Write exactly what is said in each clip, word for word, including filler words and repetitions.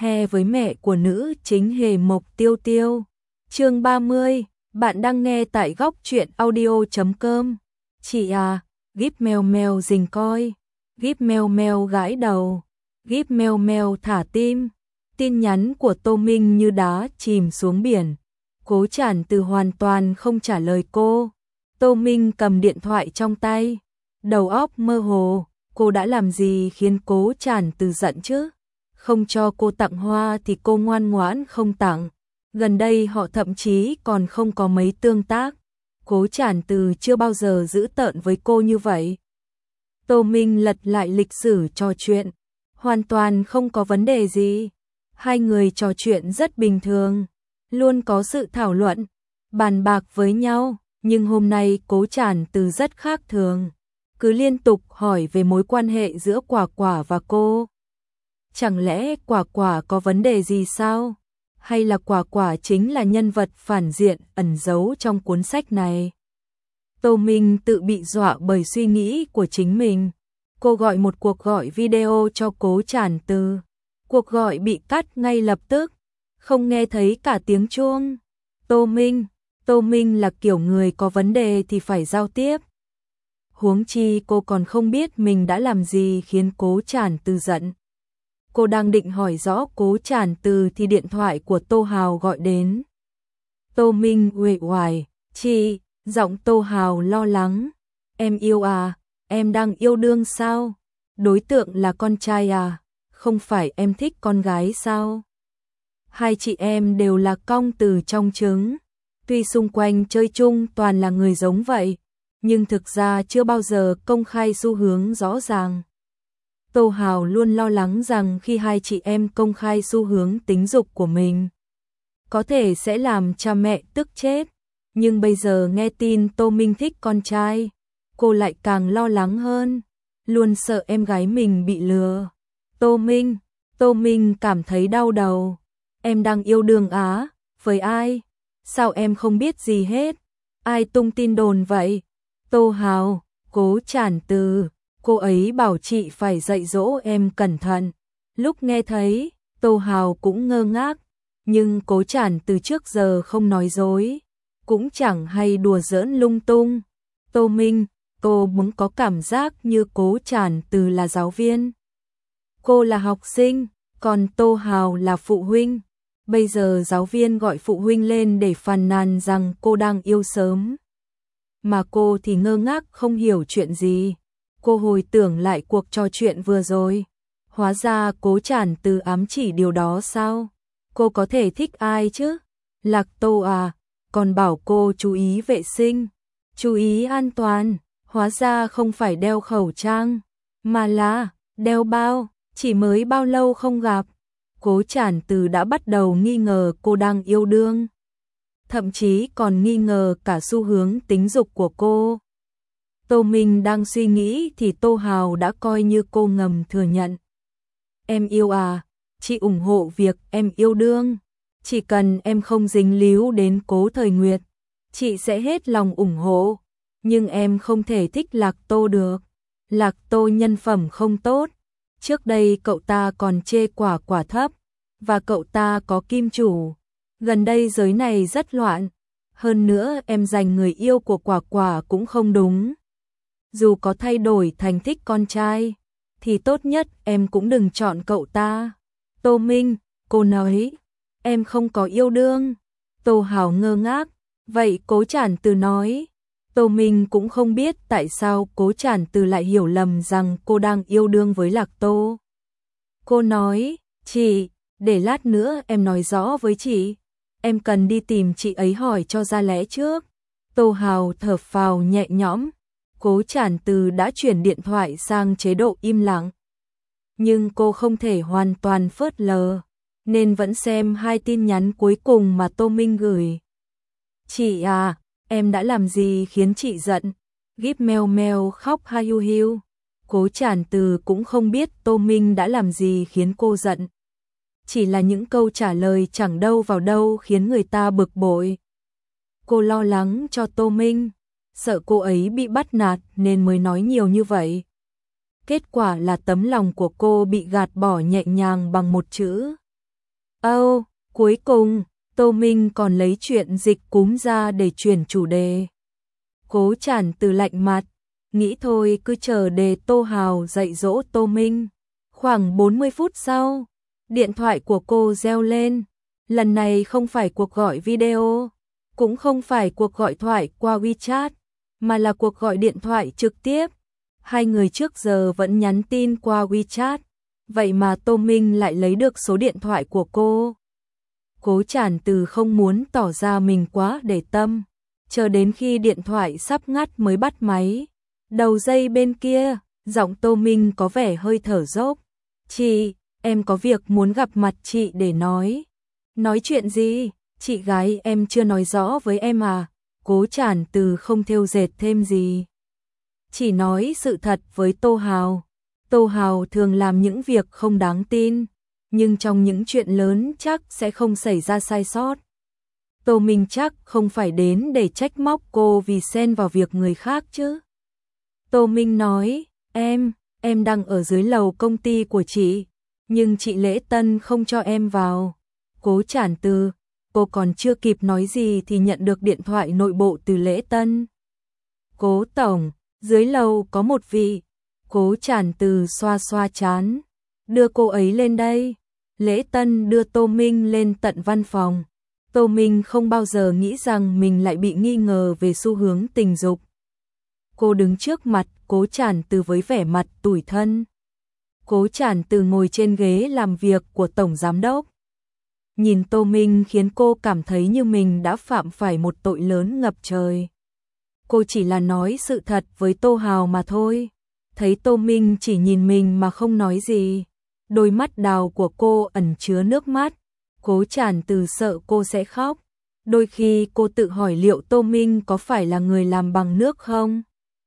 He với mẹ của nữ chính Hề Mộc Tiêu Tiêu. Chương ba mươi, bạn đang nghe tại góc truyện audio chấm com. Chị à, Gíp meo meo rình coi, Gíp meo meo gãi đầu, Gíp meo meo thả tim. Tin nhắn của Tô Minh như đá chìm xuống biển. Cố Trản Từ hoàn toàn không trả lời cô. Tô Minh cầm điện thoại trong tay, đầu óc mơ hồ. Cô đã làm gì khiến Cố Trản Từ giận chứ? Không cho cô tặng hoa thì cô ngoan ngoãn không tặng. Gần đây họ thậm chí còn không có mấy tương tác. Cố Trản Từ chưa bao giờ giữ tợn với cô như vậy. Tô Minh lật lại lịch sử trò chuyện, hoàn toàn không có vấn đề gì. Hai người trò chuyện rất bình thường, luôn có sự thảo luận, bàn bạc với nhau, nhưng hôm nay Cố Trản Từ rất khác thường, cứ liên tục hỏi về mối quan hệ giữa Quả Quả và cô. Chẳng lẽ Quả Quả có vấn đề gì sao? Hay là Quả Quả chính là nhân vật phản diện ẩn giấu trong cuốn sách này? Tô Minh tự bị dọa bởi suy nghĩ của chính mình. Cô gọi một cuộc gọi video cho Cố Trản Từ. Cuộc gọi bị cắt ngay lập tức, không nghe thấy cả tiếng chuông. Tô Minh, Tô Minh là kiểu người có vấn đề thì phải giao tiếp. Huống chi cô còn không biết mình đã làm gì khiến Cố Trản Từ giận. Cô đang định hỏi rõ Cố Trản Từ thì điện thoại của Tô Hào gọi đến. Tô Minh uể oải, "Chị", giọng Tô Hào lo lắng. "Em yêu à, em đang yêu đương sao? Đối tượng là con trai à? Không phải em thích con gái sao?" Hai chị em đều là cong từ trong trứng. Tuy xung quanh chơi chung toàn là người giống vậy, nhưng thực ra chưa bao giờ công khai xu hướng rõ ràng. Tô Hào luôn lo lắng rằng khi hai chị em công khai xu hướng tính dục của mình, có thể sẽ làm cha mẹ tức chết. Nhưng bây giờ nghe tin Tô Minh thích con trai, cô lại càng lo lắng hơn, luôn sợ em gái mình bị lừa. Tô Minh, Tô Minh cảm thấy đau đầu. "Em đang yêu đương á? Với ai? Sao em không biết gì hết? Ai tung tin đồn vậy?" "Tô Hào, Cố Trản Từ, cô ấy bảo chị phải dạy dỗ em cẩn thận." Lúc nghe thấy, Tô Hào cũng ngơ ngác, nhưng Cố Trản Từ trước giờ không nói dối, cũng chẳng hay đùa giỡn lung tung. "Tô Minh, cô muốn có cảm giác như Cố Trản Từ là giáo viên. Cô là học sinh, còn Tô Hào là phụ huynh. Bây giờ giáo viên gọi phụ huynh lên để phàn nàn rằng cô đang yêu sớm. Mà cô thì ngơ ngác không hiểu chuyện gì." Cô hồi tưởng lại cuộc trò chuyện vừa rồi. Hóa ra Cố Trản Từ ám chỉ điều đó sao? Cô có thể thích ai chứ? Lạc Tô à, còn bảo cô chú ý vệ sinh, chú ý an toàn. Hóa ra không phải đeo khẩu trang, mà là đeo bao. Chỉ mới bao lâu không gặp, Cố Trản Từ đã bắt đầu nghi ngờ cô đang yêu đương. Thậm chí còn nghi ngờ cả xu hướng tính dục của cô. Tô Minh đang suy nghĩ thì Tô Hào đã coi như cô ngầm thừa nhận. "Em yêu à, chị ủng hộ việc em yêu đương. Chỉ cần em không dính líu đến Cố Thời Nguyệt, chị sẽ hết lòng ủng hộ. Nhưng em không thể thích Lạc Tô được. Lạc Tô nhân phẩm không tốt. Trước đây cậu ta còn chê Quả Quả thấp, và cậu ta có kim chủ. Gần đây giới này rất loạn. Hơn nữa em giành người yêu của Quả Quả cũng không đúng. Dù có thay đổi thành thích con trai, thì tốt nhất em cũng đừng chọn cậu ta." "Tô Minh, cô nói, em không có yêu đương." Tô Hào ngơ ngác, "Vậy Cố Trản Từ nói." Tô Minh cũng không biết tại sao Cố Trản Từ lại hiểu lầm rằng cô đang yêu đương với Lạc Tô. Cô nói, "Chị, để lát nữa em nói rõ với chị. Em cần đi tìm chị ấy hỏi cho ra lẽ trước." Tô Hào thở phào nhẹ nhõm. Cố Trản Từ đã chuyển điện thoại sang chế độ im lặng. Nhưng cô không thể hoàn toàn phớt lờ, nên vẫn xem hai tin nhắn cuối cùng mà Tô Minh gửi. "Chị à, em đã làm gì khiến chị giận?" Gíp meo meo khóc ha hiu hiu. Cố Trản Từ cũng không biết Tô Minh đã làm gì khiến cô giận. Chỉ là những câu trả lời chẳng đâu vào đâu khiến người ta bực bội. Cô lo lắng cho Tô Minh, sợ cô ấy bị bắt nạt nên mới nói nhiều như vậy. Kết quả là tấm lòng của cô bị gạt bỏ nhẹ nhàng bằng một chữ. Âu, oh, cuối cùng, Tô Minh còn lấy chuyện dịch cúm ra để chuyển chủ đề. Cố Trản Từ lạnh mặt, nghĩ thôi cứ chờ để Tô Hào dạy dỗ Tô Minh. Khoảng bốn mươi phút sau, điện thoại của cô reo lên. Lần này không phải cuộc gọi video, cũng không phải cuộc gọi thoại qua WeChat, mà là cuộc gọi điện thoại trực tiếp. Hai người trước giờ vẫn nhắn tin qua WeChat, vậy mà Tô Minh lại lấy được số điện thoại của cô. Cố Trản Từ không muốn tỏ ra mình quá để tâm, chờ đến khi điện thoại sắp ngắt mới bắt máy. Đầu dây bên kia, giọng Tô Minh có vẻ hơi thở dốc. Chị, em có việc muốn gặp mặt chị để nói. Nói chuyện gì? Chị gái em chưa nói rõ với em à? Cố Trản Từ không thêu dệt thêm gì, chỉ nói sự thật với Tô Hào. Tô Hào thường làm những việc không đáng tin, nhưng trong những chuyện lớn chắc sẽ không xảy ra sai sót. Tô Minh chắc không phải đến để trách móc cô vì xen vào việc người khác chứ. Tô Minh nói, em, em đang ở dưới lầu công ty của chị, nhưng chị Lễ Tân không cho em vào. Cố Trản Từ, cô còn chưa kịp nói gì thì nhận được điện thoại nội bộ từ Lễ Tân. Cố tổng, dưới lầu có một vị. Cố Trản Từ xoa xoa trán, đưa cô ấy lên đây. Lễ Tân đưa Tô Minh lên tận văn phòng. Tô Minh không bao giờ nghĩ rằng mình lại bị nghi ngờ về xu hướng tình dục. Cô đứng trước mặt Cố Trản Từ với vẻ mặt tủi thân. Cố Trản Từ ngồi trên ghế làm việc của tổng giám đốc. Nhìn Tô Minh khiến cô cảm thấy như mình đã phạm phải một tội lớn ngập trời. Cô chỉ là nói sự thật với Tô Hào mà thôi. Thấy Tô Minh chỉ nhìn mình mà không nói gì, đôi mắt đào của cô ẩn chứa nước mắt. Cố Trản Từ sợ cô sẽ khóc. Đôi khi cô tự hỏi liệu Tô Minh có phải là người làm bằng nước không?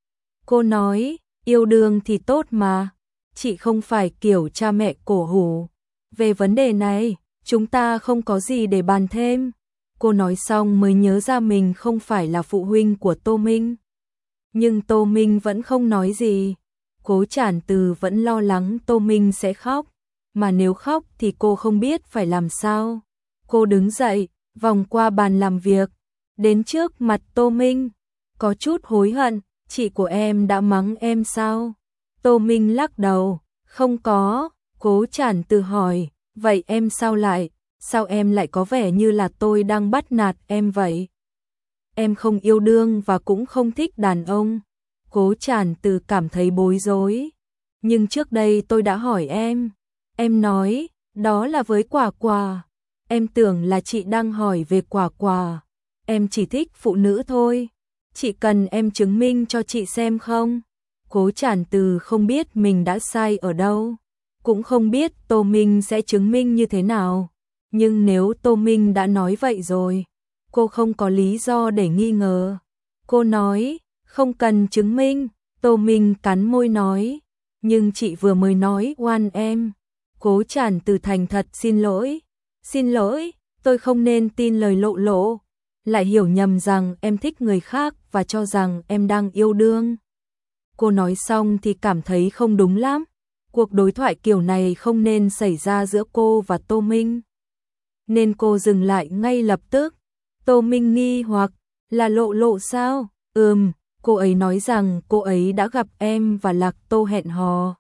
Cô nói, yêu đương thì tốt mà, chị không phải kiểu cha mẹ cổ hủ. Về vấn đề này, chúng ta không có gì để bàn thêm. Cô nói xong mới nhớ ra mình không phải là phụ huynh của Tô Minh. Nhưng Tô Minh vẫn không nói gì. Cố Trản Từ vẫn lo lắng Tô Minh sẽ khóc, mà nếu khóc thì cô không biết phải làm sao. Cô đứng dậy, vòng qua bàn làm việc, đến trước mặt Tô Minh, có chút hối hận, chị của em đã mắng em sao? Tô Minh lắc đầu, không có. Cố Trản Từ hỏi, vậy em sao lại, sao em lại có vẻ như là tôi đang bắt nạt em vậy? Em không yêu đương và cũng không thích đàn ông. Cố Trản Từ cảm thấy bối rối. Nhưng trước đây tôi đã hỏi em. Em nói, đó là với Quả Quả. Em tưởng là chị đang hỏi về Quả Quả. Em chỉ thích phụ nữ thôi. Chị cần em chứng minh cho chị xem không? Cố Trản Từ không biết mình đã sai ở đâu, cũng không biết Tô Minh sẽ chứng minh như thế nào. Nhưng nếu Tô Minh đã nói vậy rồi, cô không có lý do để nghi ngờ. Cô nói, không cần chứng minh. Tô Minh cắn môi nói, nhưng chị vừa mới nói oan em. Cố Trản Từ thành thật xin lỗi. Xin lỗi, tôi không nên tin lời Lộ Lộ, lại hiểu nhầm rằng em thích người khác và cho rằng em đang yêu đương. Cô nói xong thì cảm thấy không đúng lắm. Cuộc đối thoại kiểu này không nên xảy ra giữa cô và Tô Minh. Nên cô dừng lại ngay lập tức. Tô Minh nghi hoặc, là Lộ Lộ sao? Ừm, cô ấy nói rằng cô ấy đã gặp em và Lạc Tô hẹn hò.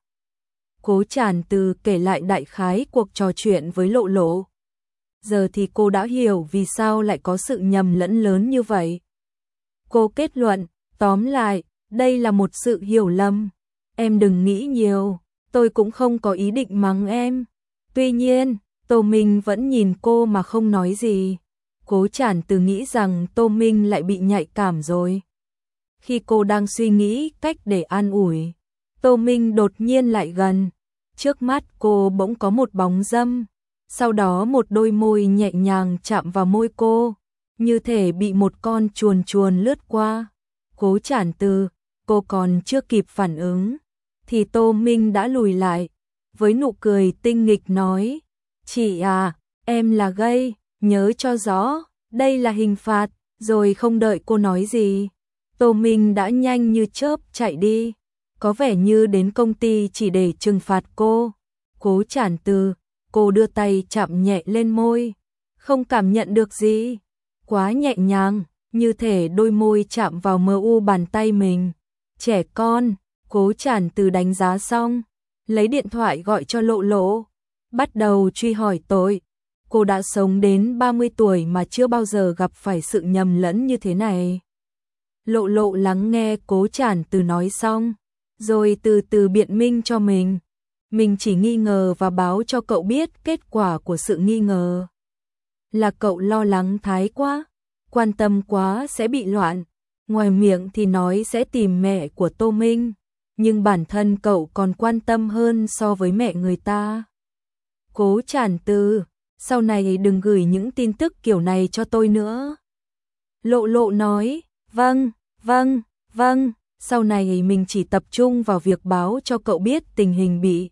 Cố Trản Từ kể lại đại khái cuộc trò chuyện với Lộ Lộ. Giờ thì cô đã hiểu vì sao lại có sự nhầm lẫn lớn như vậy. Cô kết luận, tóm lại, đây là một sự hiểu lầm. Em đừng nghĩ nhiều, tôi cũng không có ý định mắng em. Tuy nhiên, Tô Minh vẫn nhìn cô mà không nói gì. Cố Trản Từ nghĩ rằng Tô Minh lại bị nhạy cảm rồi. Khi cô đang suy nghĩ cách để an ủi, Tô Minh đột nhiên lại gần. Trước mắt cô bỗng có một bóng dâm. Sau đó một đôi môi nhẹ nhàng chạm vào môi cô, như thể bị một con chuồn chuồn lướt qua. Cố Trản Từ, cô còn chưa kịp phản ứng, thì Tô Minh đã lùi lại, với nụ cười tinh nghịch nói, chị à, em là gay, nhớ cho rõ, đây là hình phạt. Rồi không đợi cô nói gì, Tô Minh đã nhanh như chớp chạy đi, có vẻ như đến công ty chỉ để trừng phạt cô. Cố Trản Từ, cô đưa tay chạm nhẹ lên môi. Không cảm nhận được gì. Quá nhẹ nhàng, như thể đôi môi chạm vào mờ u bàn tay mình. Trẻ con, Cố Tràn Từ đánh giá xong, lấy điện thoại gọi cho Lộ Lộ, bắt đầu truy hỏi tội. Cô đã sống đến ba mươi tuổi mà chưa bao giờ gặp phải sự nhầm lẫn như thế này. Lộ Lộ lắng nghe Cố Tràn Từ nói xong, rồi từ từ biện minh cho mình. Mình chỉ nghi ngờ và báo cho cậu biết kết quả của sự nghi ngờ. Là cậu lo lắng thái quá, quan tâm quá sẽ bị loạn. Ngoài miệng thì nói sẽ tìm mẹ của Tô Minh, nhưng bản thân cậu còn quan tâm hơn so với mẹ người ta. Cố Tràn Từ, sau này đừng gửi những tin tức kiểu này cho tôi nữa. Lộ Lộ nói, vâng, vâng, vâng, sau này mình chỉ tập trung vào việc báo cho cậu biết tình hình bị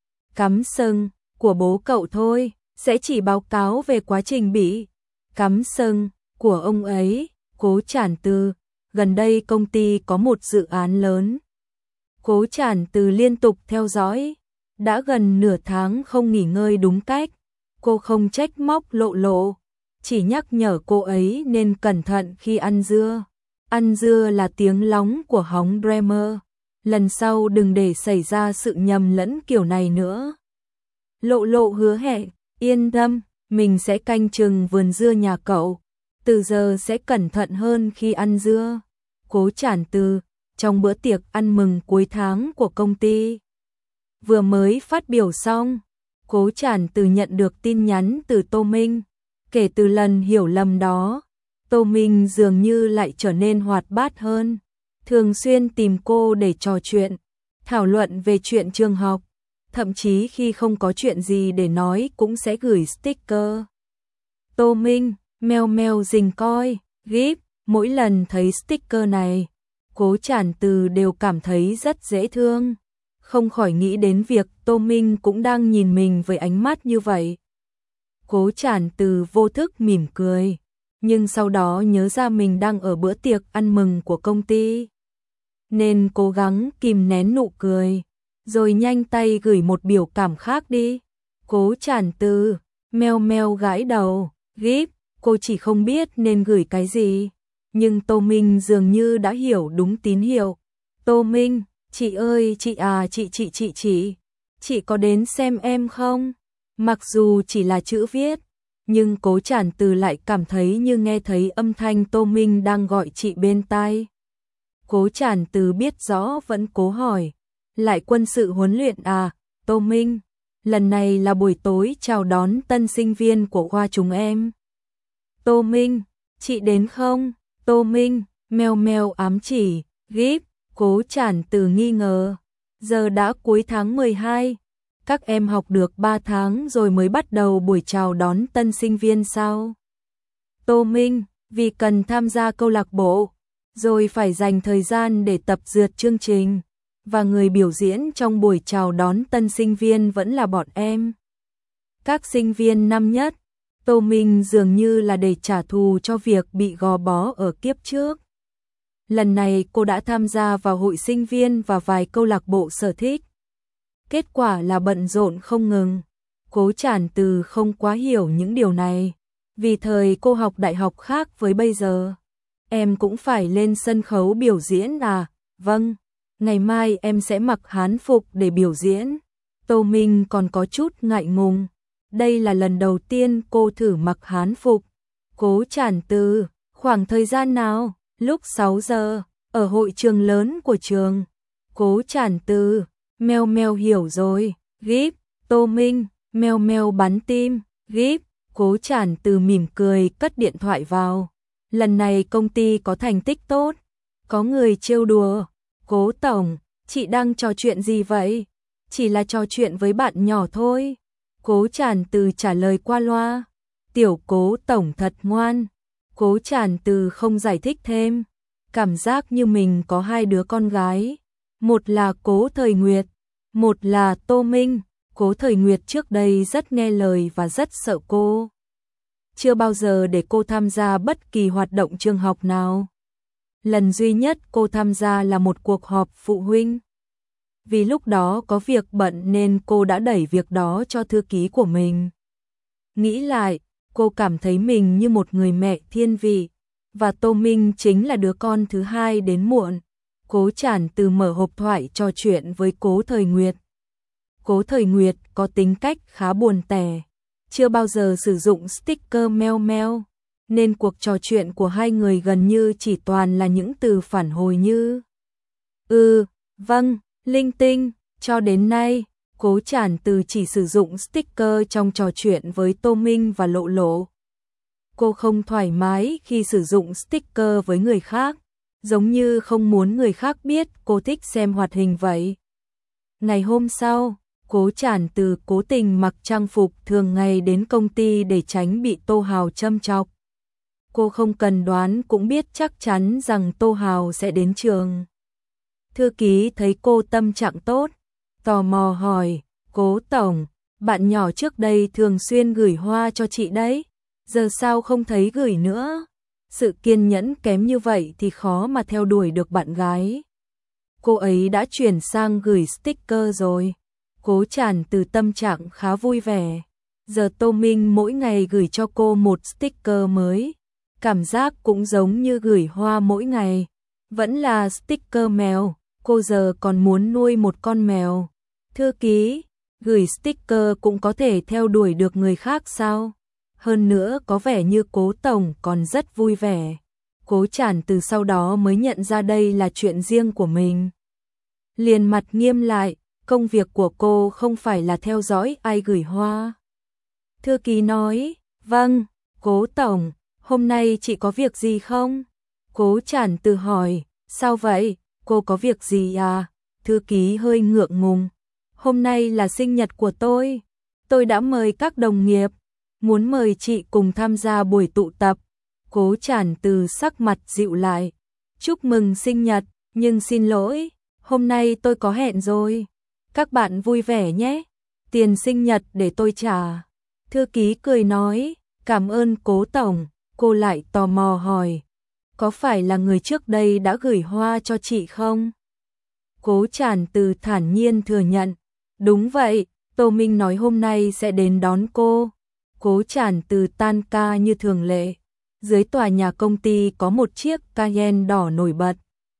cắm sừng của bố cậu thôi, sẽ chỉ báo cáo về quá trình bị cắm sừng của ông ấy. Cố Tràn Từ, gần đây công ty có một dự án lớn. Cố Tràn Từ liên tục theo dõi, đã gần nửa tháng không nghỉ ngơi đúng cách. Cô không trách móc Lộ Lộ, chỉ nhắc nhở cô ấy nên cẩn thận khi ăn dưa. Ăn dưa là tiếng lóng của hóng Bremer, lần sau đừng để xảy ra sự nhầm lẫn kiểu này nữa. Lộ Lộ hứa hẹn, yên tâm, mình sẽ canh chừng vườn dưa nhà cậu, từ giờ sẽ cẩn thận hơn khi ăn dưa. Cố Tràn Từ, trong bữa tiệc ăn mừng cuối tháng của công ty vừa mới phát biểu xong, Cố Tràn Từ nhận được tin nhắn từ Tô Minh. Kể từ lần hiểu lầm đó, Tô Minh dường như lại trở nên hoạt bát hơn, thường xuyên tìm cô để trò chuyện, thảo luận về chuyện trường học, thậm chí khi không có chuyện gì để nói cũng sẽ gửi sticker. Tô Minh, meo meo rình coi, gíp, mỗi lần thấy sticker này, Cố Tràn Từ đều cảm thấy rất dễ thương, không khỏi nghĩ đến việc Tô Minh cũng đang nhìn mình với ánh mắt như vậy. Cố Tràn Từ vô thức mỉm cười, nhưng sau đó nhớ ra mình đang ở bữa tiệc ăn mừng của công ty, nên cố gắng kìm nén nụ cười, rồi nhanh tay gửi một biểu cảm khác đi. Cố Tràn Từ, meo meo gãi đầu, gíp, cô chỉ không biết nên gửi cái gì, nhưng Tô Minh dường như đã hiểu đúng tín hiệu. Tô Minh, chị ơi, chị à, chị chị chị chị, chị có đến xem em không? Mặc dù chỉ là chữ viết, nhưng Cố Tràn Từ lại cảm thấy như nghe thấy âm thanh Tô Minh đang gọi chị bên tai. Cố Tràn Từ biết rõ vẫn cố hỏi, lại quân sự huấn luyện à? Tô Minh, lần này là buổi tối chào đón tân sinh viên của khoa chúng em. Tô Minh, chị đến không? Tô Minh, meo meo ám chỉ, gíp. Cố Tràn Từ nghi ngờ, giờ đã cuối tháng mười hai, các em học được ba tháng rồi mới bắt đầu buổi chào đón tân sinh viên sao? Tô Minh, vì cần tham gia câu lạc bộ, rồi phải dành thời gian để tập dượt chương trình, và người biểu diễn trong buổi chào đón tân sinh viên vẫn là bọn em. Các sinh viên năm nhất. Tô Minh dường như là để trả thù cho việc bị gò bó ở kiếp trước. Lần này cô đã tham gia vào hội sinh viên và vài câu lạc bộ sở thích. Kết quả là bận rộn không ngừng. Cố Tràn Từ không quá hiểu những điều này, vì thời cô học đại học khác với bây giờ. Em cũng phải lên sân khấu biểu diễn à? Vâng, ngày mai em sẽ mặc hán phục để biểu diễn. Tô Minh còn có chút ngại ngùng. Đây là lần đầu tiên cô thử mặc hán phục. Cố Tràn Từ, khoảng thời gian nào? Lúc sáu giờ, ở hội trường lớn của trường. Cố Tràn Từ, meo meo hiểu rồi, gíp. Tô Minh, meo meo bắn tim, gíp. Cố Tràn Từ mỉm cười cất điện thoại vào. Lần này công ty có thành tích tốt. Có người trêu đùa. Cố tổng, chị đang trò chuyện gì vậy? Chỉ là trò chuyện với bạn nhỏ thôi. Cố Tràn Từ trả lời qua loa. Tiểu Cố tổng thật ngoan. Cố Tràn Từ không giải thích thêm. Cảm giác như mình có hai đứa con gái. Một là Cố Thời Nguyệt, một là Tô Minh. Cố Thời Nguyệt trước đây rất nghe lời và rất sợ cô. Chưa bao giờ để cô tham gia bất kỳ hoạt động trường học nào. Lần duy nhất cô tham gia là một cuộc họp phụ huynh. Vì lúc đó có việc bận nên cô đã đẩy việc đó cho thư ký của mình. Nghĩ lại, cô cảm thấy mình như một người mẹ thiên vị, và Tô Minh chính là đứa con thứ hai đến muộn. Cố Trản Từ mở hộp thoại trò chuyện với Cố Thời Nguyệt. Cố Thời Nguyệt có tính cách khá buồn tẻ, chưa bao giờ sử dụng sticker meo meo, nên cuộc trò chuyện của hai người gần như chỉ toàn là những từ phản hồi như Ừ, vâng, linh tinh. Cho đến nay, Cố Trản Từ chỉ sử dụng sticker trong trò chuyện với Tô Minh và Lộ Lộ. Cô không thoải mái khi sử dụng sticker với người khác, giống như không muốn người khác biết cô thích xem hoạt hình vậy. Ngày hôm sau, Cố Trản Từ cố tình mặc trang phục thường ngày đến công ty để tránh bị Tô Hào châm chọc. Cô không cần đoán cũng biết chắc chắn rằng Tô Hào sẽ đến trường. Thư ký thấy cô tâm trạng tốt, tò mò hỏi, Cố tổng, bạn nhỏ trước đây thường xuyên gửi hoa cho chị đấy, giờ sao không thấy gửi nữa? Sự kiên nhẫn kém như vậy thì khó mà theo đuổi được bạn gái. Cô ấy đã chuyển sang gửi sticker rồi. Cố Trản Từ tâm trạng khá vui vẻ. Giờ Tô Minh mỗi ngày gửi cho cô một sticker mới. Cảm giác cũng giống như gửi hoa mỗi ngày. Vẫn là sticker mèo, cô giờ còn muốn nuôi một con mèo. Thư ký, gửi sticker cũng có thể theo đuổi được người khác sao? Hơn nữa có vẻ như Cố tổng còn rất vui vẻ. Cố Trản Từ sau đó mới nhận ra đây là chuyện riêng của mình. Liền mặt nghiêm lại, công việc của cô không phải là theo dõi ai gửi hoa. Thư ký nói, vâng, Cố tổng, hôm nay chị có việc gì không? Cố Trản Từ hỏi, sao vậy, cô có việc gì à? Thư ký hơi ngượng ngùng, hôm nay là sinh nhật của tôi, tôi đã mời các đồng nghiệp, muốn mời chị cùng tham gia buổi tụ tập. Cố Trản Từ sắc mặt dịu lại, chúc mừng sinh nhật, nhưng xin lỗi, hôm nay tôi có hẹn rồi. Các bạn vui vẻ nhé, tiền sinh nhật để tôi trả. Thư ký cười nói, cảm ơn Cố tổng. Cô lại tò mò hỏi, có phải là người trước đây đã gửi hoa cho chị không? Cố Trản Từ thản nhiên thừa nhận, đúng vậy, Tô Minh nói hôm nay sẽ đến đón cô. Cố Trản Từ tan ca như thường lệ. Dưới tòa nhà công ty có một chiếc Cayenne đỏ nổi bật,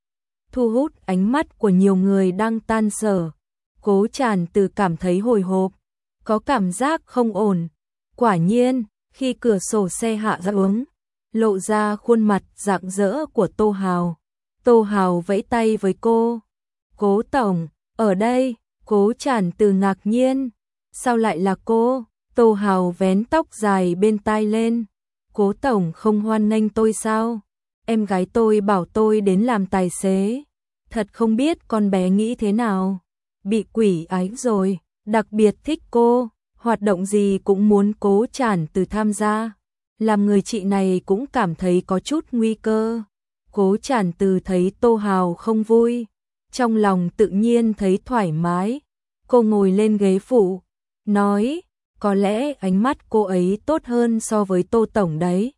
thu hút ánh mắt của nhiều người đang tan sở. Cố Trản Từ cảm thấy hồi hộp, có cảm giác không ổn. Quả nhiên, khi cửa sổ xe hạ xuống, lộ ra khuôn mặt rạng rỡ của Tô Hào. Tô Hào vẫy tay với cô. Cố tổng, ở đây. Cố Trản Từ ngạc nhiên. Sao lại là cô? Tô Hào vén tóc dài bên tai lên. Cố tổng không hoan nghênh tôi sao? Em gái tôi bảo tôi đến làm tài xế. Thật không biết con bé nghĩ thế nào. Bị quỷ ái rồi, đặc biệt thích cô. Hoạt động gì cũng muốn Cố Trản Từ tham gia. Làm người chị này cũng cảm thấy có chút nguy cơ. Cố Trản Từ thấy Tô Hào không vui, trong lòng tự nhiên thấy thoải mái. Cô ngồi lên ghế phụ, nói, có lẽ ánh mắt cô ấy tốt hơn so với Tô tổng đấy.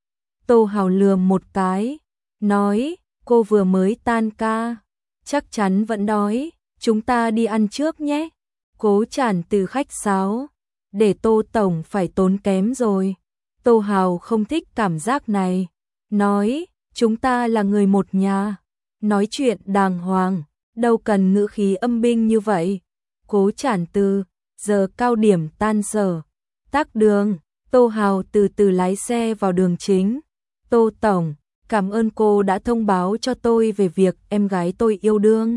Tô Hào lườm một cái, nói, cô vừa mới tan ca, chắc chắn vẫn đói, chúng ta đi ăn trước nhé. Cố Trản Từ khách sáo, để Tô tổng phải tốn kém rồi. Tô Hào không thích cảm giác này, nói, chúng ta là người một nhà, nói chuyện đàng hoàng, đâu cần ngữ khí âm binh như vậy. Cố Trản Từ, giờ cao điểm tan sở, tắc đường. Tô Hào từ từ lái xe vào đường chính. Tô tổng, cảm ơn cô đã thông báo cho tôi về việc em gái tôi yêu đương.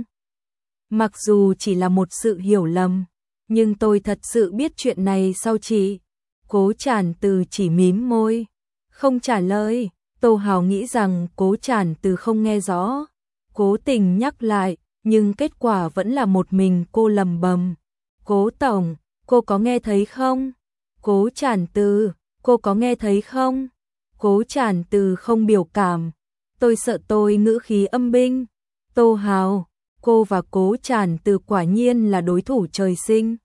Mặc dù chỉ là một sự hiểu lầm, nhưng tôi thật sự biết chuyện này sau chị. Cố Trản Từ chỉ mím môi, không trả lời. Tô Hào nghĩ rằng Cố Trản Từ không nghe rõ, cố tình nhắc lại, nhưng kết quả vẫn là một mình cô lầm bầm. Cố tổng, cô có nghe thấy không? Cố Trản Từ, cô có nghe thấy không? Cố Trản Từ không biểu cảm. Tôi sợ tôi ngữ khí âm binh. Tô Hào, cô và Cố Trản Từ quả nhiên là đối thủ trời sinh.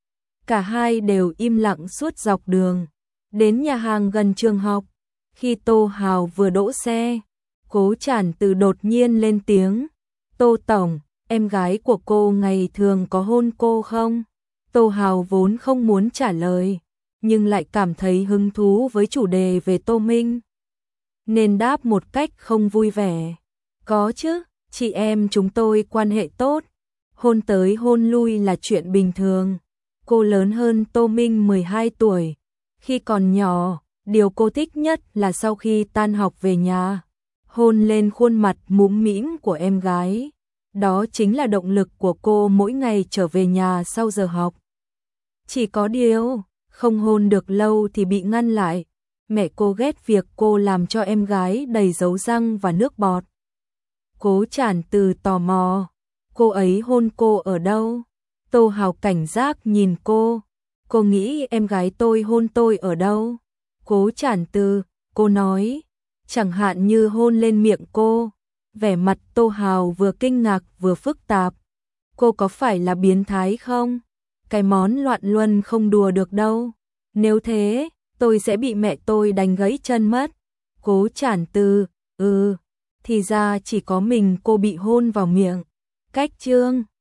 Cả hai đều im lặng suốt dọc đường. Đến nhà hàng gần trường học, khi Tô Hào vừa đỗ xe, Cố Trản Từ đột nhiên lên tiếng. Tô tổng, em gái của cô ngày thường có hôn cô không? Tô Hào vốn không muốn trả lời, nhưng lại cảm thấy hứng thú với chủ đề về Tô Minh, nên đáp một cách không vui vẻ. Có chứ, chị em chúng tôi quan hệ tốt, hôn tới hôn lui là chuyện bình thường. Cô lớn hơn Tô Minh mười hai tuổi, khi còn nhỏ, điều cô thích nhất là sau khi tan học về nhà, hôn lên khuôn mặt mũm mĩm của em gái. Đó chính là động lực của cô mỗi ngày trở về nhà sau giờ học. Chỉ có điều, không hôn được lâu thì bị ngăn lại. Mẹ cô ghét việc cô làm cho em gái đầy dấu răng và nước bọt. Cố Trản Từ tò mò, cô ấy hôn cô ở đâu? Tô Hào cảnh giác nhìn cô. Cô nghĩ em gái tôi hôn tôi ở đâu? Cố Trản Từ, cô nói, chẳng hạn như hôn lên miệng cô. Vẻ mặt Tô Hào vừa kinh ngạc vừa phức tạp. Cô có phải là biến thái không? Cái món loạn luân không đùa được đâu. Nếu thế, tôi sẽ bị mẹ tôi đánh gãy chân mất. Cố Trản Từ, ừ, thì ra chỉ có mình cô bị hôn vào miệng. Cách chương